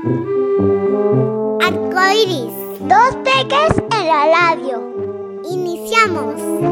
Arcoiris, dos peques en la radio. Iniciamos.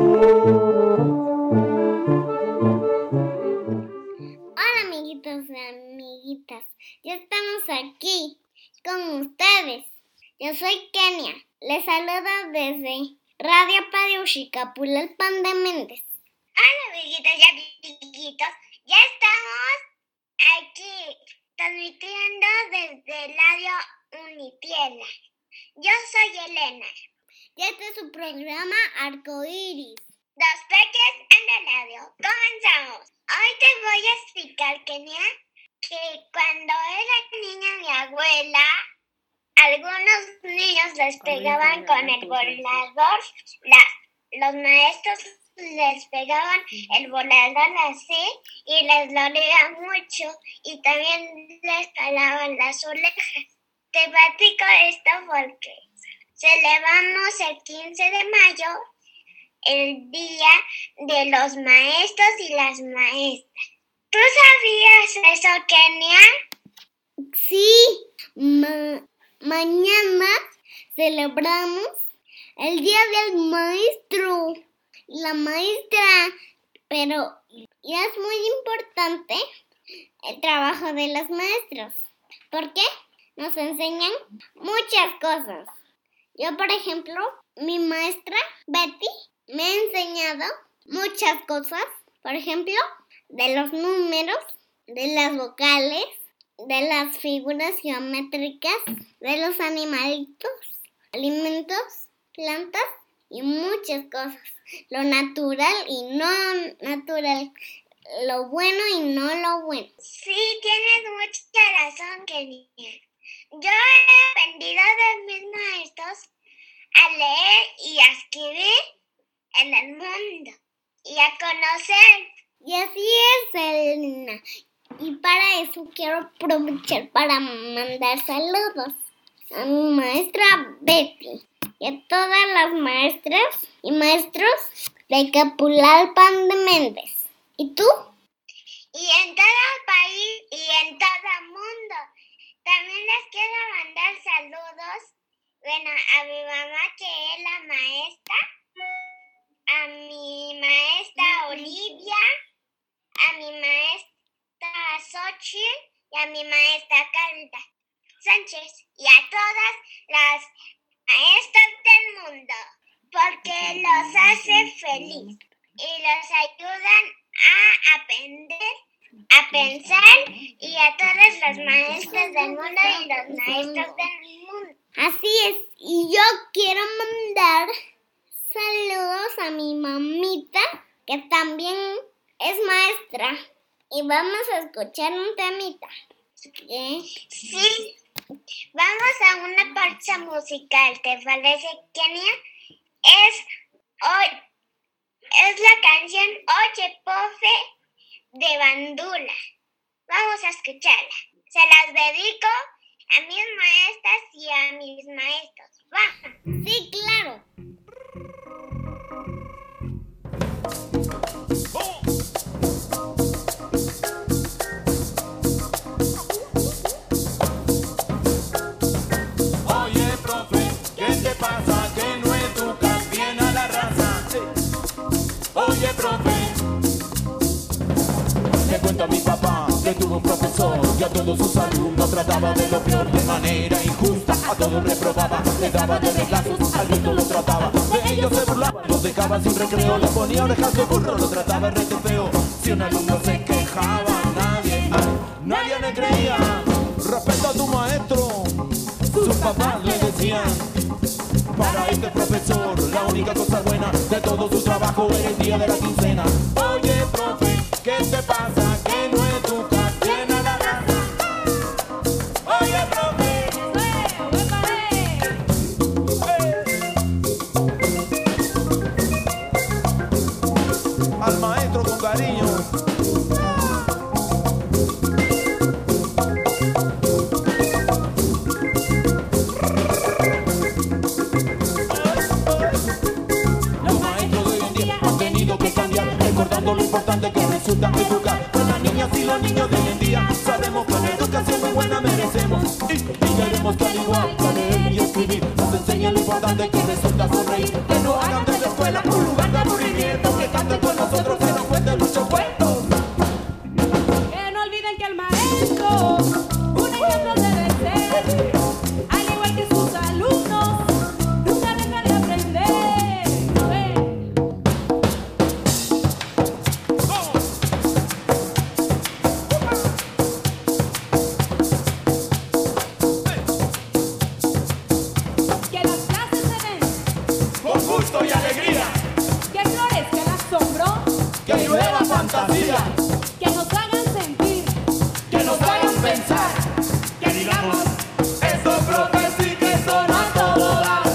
Hola amiguitos y amiguitas, ya estamos aquí con ustedes. Yo soy Kenia, les saludo desde Radio Padiuxicapulalpan de Méndez. Hola amiguitos y amiguitos, ya estamos aquí transmitiendo desde Radio Unitierra. Yo soy Elena. Y este es su programa Arcoiris. Dos peques en la radio. Comenzamos. Hoy te voy a explicar, Kenia, que cuando era niña mi abuela, algunos niños les pegaban con el volador. Los maestros les pegaban el volador así y les dolía mucho y también les calaban las orejas. Te platico esto porque celebramos el 15 de mayo, el Día de los Maestros y las Maestras. ¿Tú sabías eso, Kenia? Sí, mañana celebramos el Día del Maestro y la Maestra, pero ya es muy importante el trabajo de los maestros. ¿Por qué? Nos enseñan muchas cosas. Yo, por ejemplo, mi maestra Betty me ha enseñado muchas cosas. Por ejemplo, de los números, de las vocales, de las figuras geométricas, de los animalitos, alimentos, plantas y muchas cosas. Lo natural y no natural, lo bueno y no lo bueno. Sí, tienes mucha razón, Kenia. Yo he aprendido de mis maestros a leer y a escribir en el mundo y a conocer. Y así es, Elena. Y para eso quiero aprovechar para mandar saludos a mi maestra Betty y a todas las maestras y maestros de Capulalpan de Méndez. ¿Y tú? Y en todo el país y en todo el mundo. También les quiero mandar saludos, a mi mamá que es la maestra, a mi maestra Olivia, a mi maestra Xochitl y a mi maestra Carla Sánchez y a todas las maestras del mundo, porque los hace feliz y los ayudan a aprender, a pensar y a todos los maestros del mundo y los maestros del mundo. Así es, y yo quiero mandar saludos a mi mamita, que también es maestra, y vamos a escuchar un temita. Sí, vamos a una pausa musical, ¿te parece, Kenia? Es la canción Oye Profe de Bandula. Vamos a escucharla. Se las dedico a mis maestras y a mis maestros. ¡Va! Sí, claro. Oye, profe, ¿qué te pasa? Que no educas bien a la raza. Oye, profe, le cuento a mi papá que tuvo un profesor y a todos sus alumnos trataba de lo peor de manera injusta. A todos reprobaba, le daba de reglazos, al viento lo trataba. De ellos se burlaba, los dejaba sin recreo, le ponía orejas de burro, lo trataba rete feo. Si un alumno se quejaba, nadie le creía. Respeta a tu maestro, sus papás le decían. Para este profesor, la única cosa buena de todo su trabajo era el día de la quincena. Oye, profe, ¿qué te pasa? Que no educas bien a la raza. Oye, profe. Al maestro con cariño. Los maestros de hoy en día han tenido que cambiar. merecemos y queremos que al igual que a leer y escribir nos enseñen lo importante que resulta sonreír. Que no hagan de la escuela un lugar de aburrimiento, que canten con nosotros, que nos cuenten muchos cuentos. Que no olviden que el maestro un ejemplo debe ser, al igual que sus alumnos, nunca dejan de aprender. Que las clases se den Con gusto y alegría, que florezca el asombro, que llueva fantasía, que nos hagan sentir, que nos hagan pensar, que digamos, estos profes sí que son a todo dar.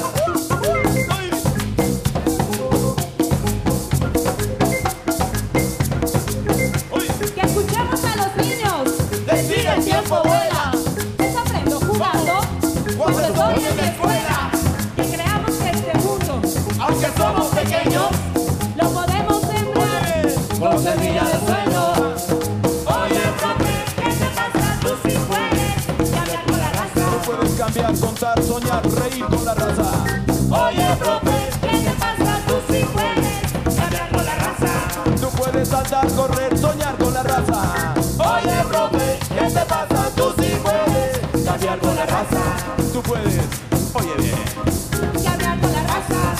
que escuchemos a los niños. Decir el tiempo vuela, Desaprendo jugando, cuando estoy en la escuela, que creamos que este mundo aunque somos pequeños, lo podemos sembrar. con semilla de sueño. Oye, profe, ¿qué te pasa? Tú sí puedes Cambiar con la raza. Tú puedes cambiar, contar, soñar, reír con la raza. Oye, profe, ¿Qué te pasa? Tú sí puedes cambiar con la raza. tú puedes saltar, correr, soñar con la raza. Oye, profe, ¿qué te pasa? Tú sí puedes cambiar con la raza. Tú puedes, oye bien, Cambiar con la raza.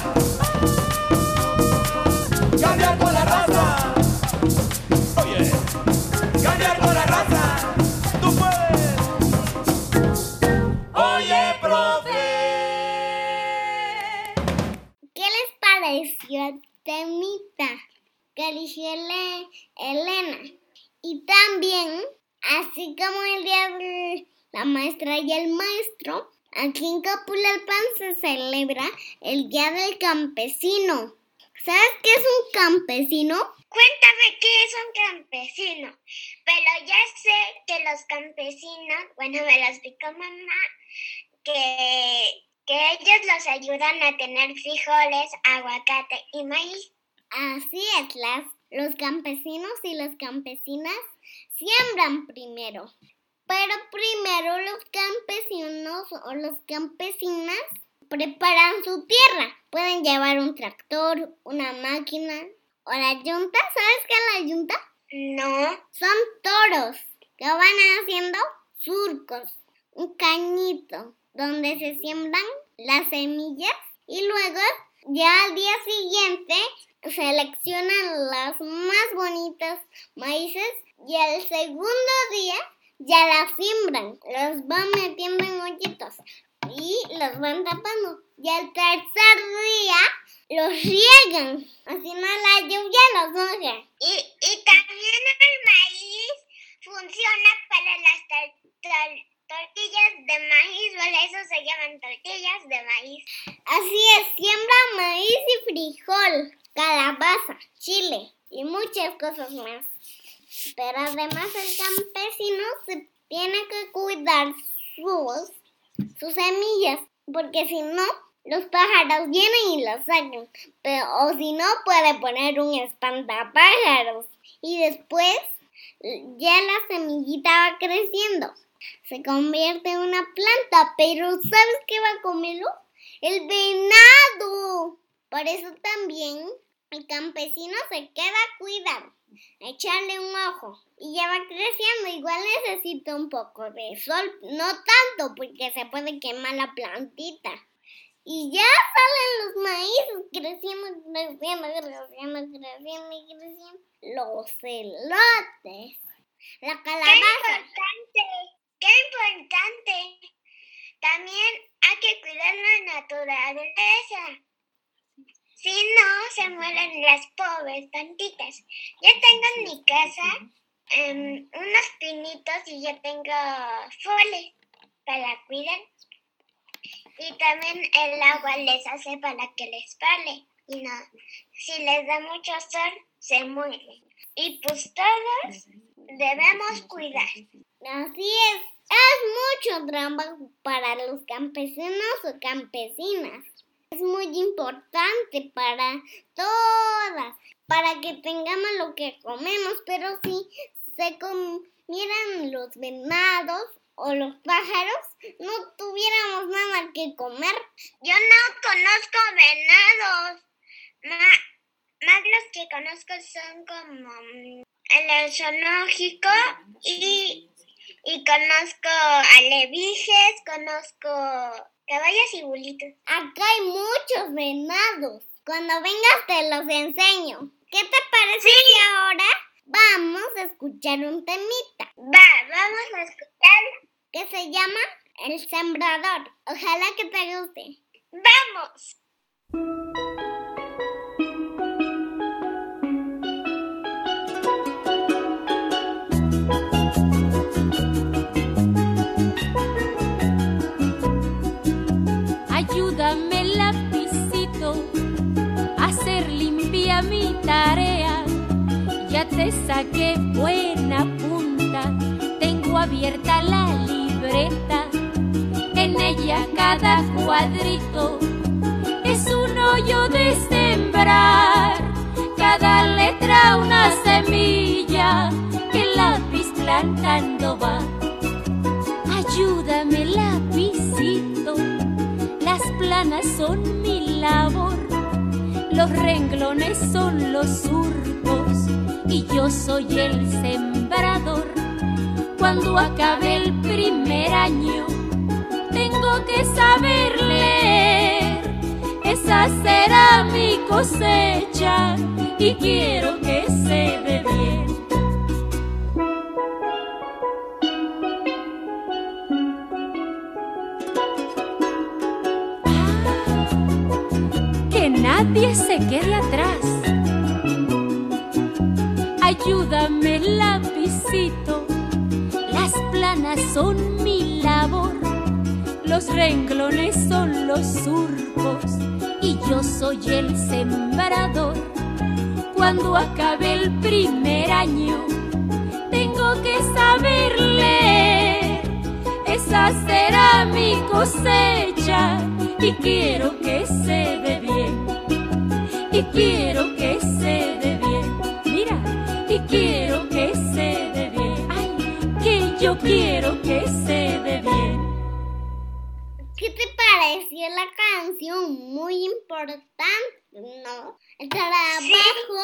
cambiar con la raza. Oye, cambiar con la raza. Tú puedes. Oye, profe. ¿Qué les pareció el temita que eligió Elena? Y también, así como el día de la maestra y el maestro, aquí en Capulalpan se celebra el Día del Campesino. ¿Sabes qué es un campesino? Cuéntame qué es un campesino. Pero ya sé que los campesinos, bueno, me lo explicó mamá, que ellos los ayudan a tener frijoles, aguacate y maíz. Así es, los campesinos y las campesinas siembran primero. Pero primero los campesinos o las campesinas preparan su tierra. Pueden llevar un tractor, una máquina o la yunta. ¿Sabes qué es la yunta? No. Son toros que van haciendo surcos, un cañito donde se siembran las semillas y luego ya al día siguiente seleccionan las más bonitas maíces y al segundo día ya las siembran, los van metiendo en hoyitos y los van tapando. Y al tercer día los riegan, así no la lluvia los moja. Y también el maíz funciona para las tortillas de maíz, por eso se llaman tortillas de maíz. Así es, siembran maíz y frijol, calabaza, chile y muchas cosas más. Pero además el campesino se tiene que cuidar sus semillas, porque si no, los pájaros vienen y los sacan. O si no, puede poner un espantapájaros. Y después ya la semillita va creciendo. Se convierte en una planta, pero ¿sabes qué va a comerlo? El venado. Por eso también el campesino se queda cuidado, echarle un ojo y ya va creciendo. Igual necesita un poco de sol, no tanto porque se puede quemar la plantita. Y ya salen los maíces creciendo. Los elotes, la calabaza. ¡Qué importante! También hay que cuidar la naturaleza. Si no, se mueren las pobres plantitas. Yo tengo en mi casa unos pinitos y yo tengo flores para cuidar. Y también el agua les hace para que les pare. Y no, si les da mucho sol, se mueren. Y pues todos debemos cuidar. Así es mucho trabajo para los campesinos o campesinas. Es muy importante para todas, para que tengamos lo que comemos, pero si se comieran los venados o los pájaros no tuviéramos nada que comer. Yo no conozco venados. Más los que conozco son como el zoológico y conozco alebrijes, conozco caballos y bulitos. Acá hay muchos venados. Cuando vengas te los enseño. ¿Qué te parece si ahora vamos a escuchar un temita? Vamos a escuchar. Que se llama El Sembrador. Ojalá que te guste. ¡Vamos! Ayúdame, lapicito, a hacer limpia mi tarea. Ya te saqué buena punta, tengo abierta la libreta. En ella cada cuadrito es un hoyo de sembrar. Cada letra una semilla que el lápiz plantando va. Ayúdame, lapicito, las planas son mi labor, los renglones son los surcos y yo soy el sembrador. Cuando acabe el primer año tengo que saber leer, esa será mi cosecha y quiero que se dé bien. Que nadie se quede atrás. Ayúdame, lapicito, las planas son mi labor, los renglones son los surcos y yo soy el sembrador. Cuando acabe el primer año tengo que saber leer, esa será mi cosecha y quiero que se dé bien. Y quiero que se dé bien. Mira, y quiero que se dé bien. Ay, que yo quiero que se dé bien. ¿Qué te pareció la canción? Muy importante, ¿no? El trabajo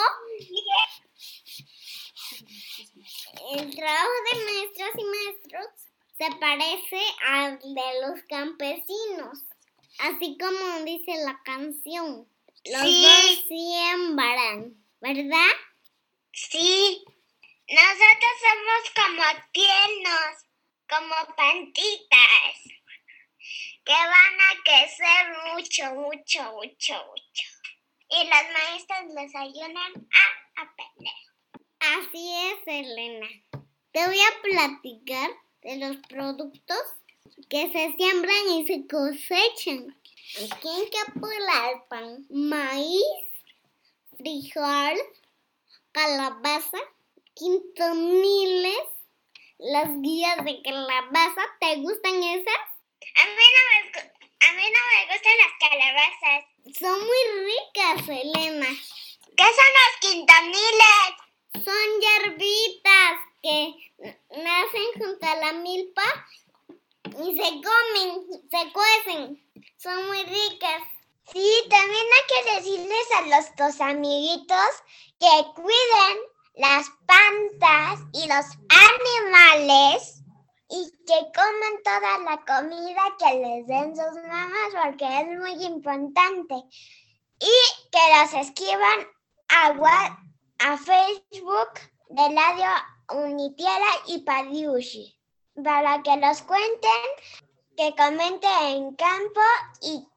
de maestras y maestros se parece al de los campesinos, así como dice la canción. Los dos siembran, ¿verdad? Sí. Nosotros somos como tiernos, como plantitas, que van a crecer mucho. Y los maestros les ayudan a aprender. Así es, Elena. Te voy a platicar de los productos que se siembran y se cosechan. Aquí en Capulalpan, maíz, frijol, calabaza, quintoniles, las guías de calabaza. ¿Te gustan esas? A mí no me gustan las calabazas. Son muy ricas, Elena. ¿Qué son los quintoniles? Son hierbitas que nacen junto a la milpa y se comen, se cuecen. Son muy ricas. Sí, también hay que decirles a los dos amiguitos que cuiden las plantas y los animales y que coman toda la comida que les den sus mamás porque es muy importante. Y que los escriban a Facebook de Radio Unitierra y Padiushi para que los cuenten, que comenten en campo y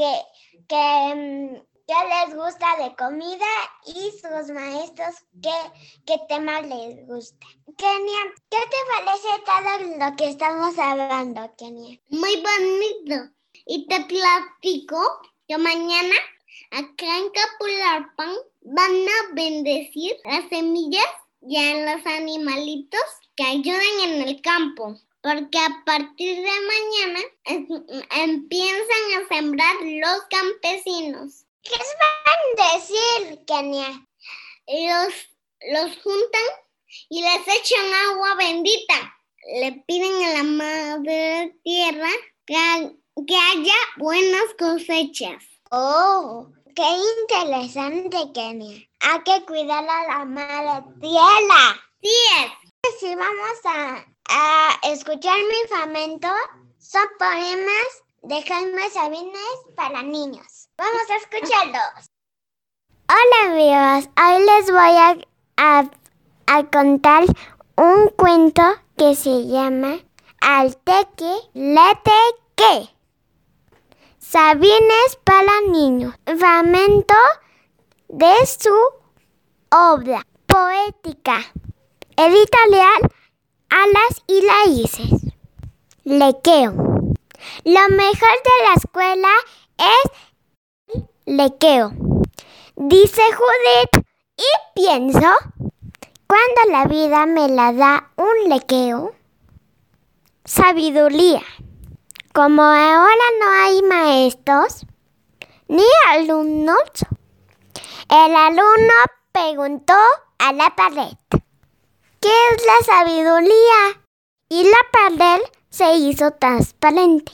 que les gusta de comida y sus maestros qué tema les gusta. Kenia, ¿qué te parece todo lo que estamos hablando, Kenia? Muy bonito. Y te platico que mañana acá en Capulalpan van a bendecir las semillas y a los animalitos que ayudan en el campo. Porque a partir de mañana empiezan a sembrar los campesinos. ¿Qué van a decir, Kenia? Los juntan y les echan agua bendita. le piden a la Madre Tierra que haya buenas cosechas. Oh, qué interesante, Kenia. Hay que cuidar a la Madre Tierra. Sí es. Si vamos a escuchar Mi Famento, son poemas de Jaime Sabines para niños. Vamos a escucharlos. Hola amigos, hoy les voy a contar un cuento que se llama Al teque, leteque. Sabines para niños. Fragmento de su obra poética. Editorial Alas y Raíces. Lequeo. Lo mejor de la escuela es el lequeo. Dice Judith, y pienso, cuando la vida me la da un lequeo, sabiduría. Como ahora no hay maestros ni alumnos, el alumno preguntó a la pared, ¿qué es la sabiduría? Y la pared se hizo transparente.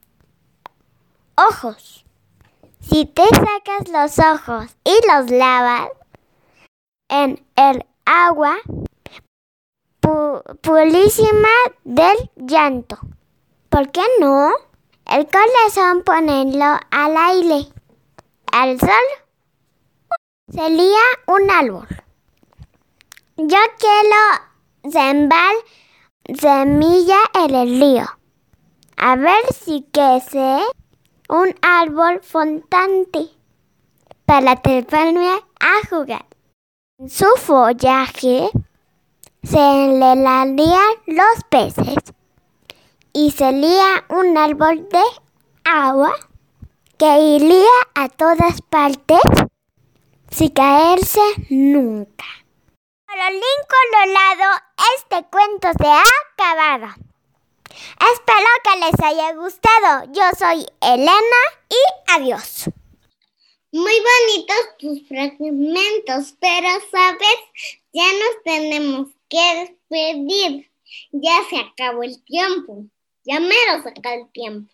Ojos. Si te sacas los ojos y los lavas en el agua purísima del llanto, ¿por qué no? El corazón ponerlo al aire. Al sol sería un árbol. Yo quiero sembrar semilla en el río. A ver si crece un árbol flotante para treparme a jugar. En su follaje se enredarían los peces y sería un árbol de agua que iría a todas partes sin caerse nunca. Colorín colorado, este cuento se ha acabado. Espero que les haya gustado. Yo soy Elena y adiós. Muy bonitos tus fragmentos, pero sabes, ya nos tenemos que despedir. Ya se acabó el tiempo. Ya mero se acabó el tiempo.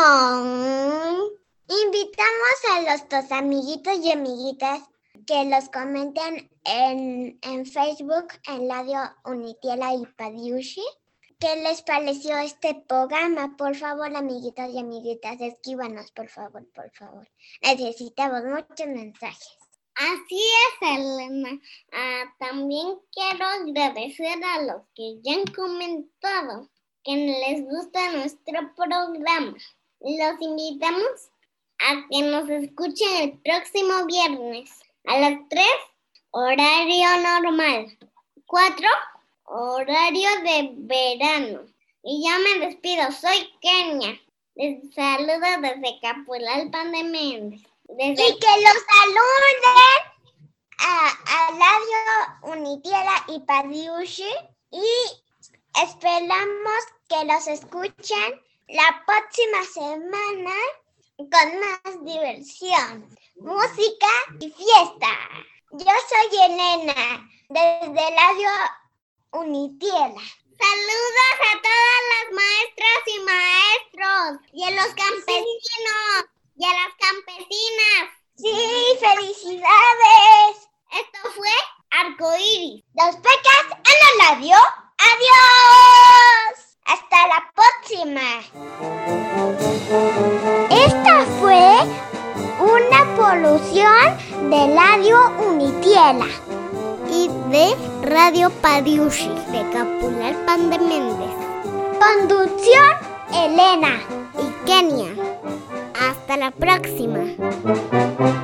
Invitamos a los dos amiguitos y amiguitas que los comenten en Facebook, en Radio Unitiela y Padiushi. ¿Qué les pareció este programa? Por favor, amiguitos y amiguitas, escríbanos, por favor, por favor. Necesitamos muchos mensajes. Así es, Elena. También quiero agradecer a los que ya han comentado que les gusta nuestro programa. Los invitamos a que nos escuchen el próximo viernes a las 3, horario normal. 4, horario de verano. Y ya me despido. Soy Kenia. Les saludo desde Capulalpan de Méndez. Y que los saluden a Radio Unitiela y Padiushi. Y esperamos que los escuchen la próxima semana con más diversión, música y fiesta. Yo soy Elena, desde Radio Unitiela. Saludos a todas las maestras y maestros y a los campesinos y a las campesinas. Sí, felicidades. Esto fue Arcoíris. Los Pecas en la radio. ¡Adiós! Hasta la próxima. Esta fue una producción de Radio Unitiela y de Radio Padiushi de Capulalpan de Méndez. Conducción Elena y Kenia. Hasta la próxima.